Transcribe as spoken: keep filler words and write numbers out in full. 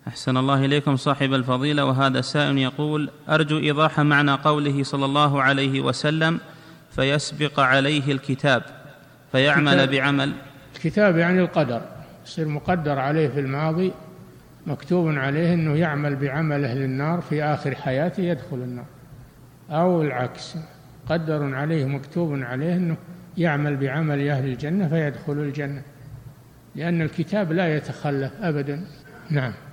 أحسن الله إليكم صاحب الفضيلة. وهذا سائل يقول: أرجو إيضاح معنى قوله صلى الله عليه وسلم: فيسبق عليه الكتاب فيعمل الكتاب بعمل. الكتاب يعني القدر، يصير مقدر عليه في الماضي، مكتوب عليه أنه يعمل بعمل أهل النار في آخر حياته يدخل النار، أو العكس، قدر عليه مكتوب عليه أنه يعمل بعمل أهل الجنة فيدخل الجنة، لأن الكتاب لا يتخلف أبدا. نعم.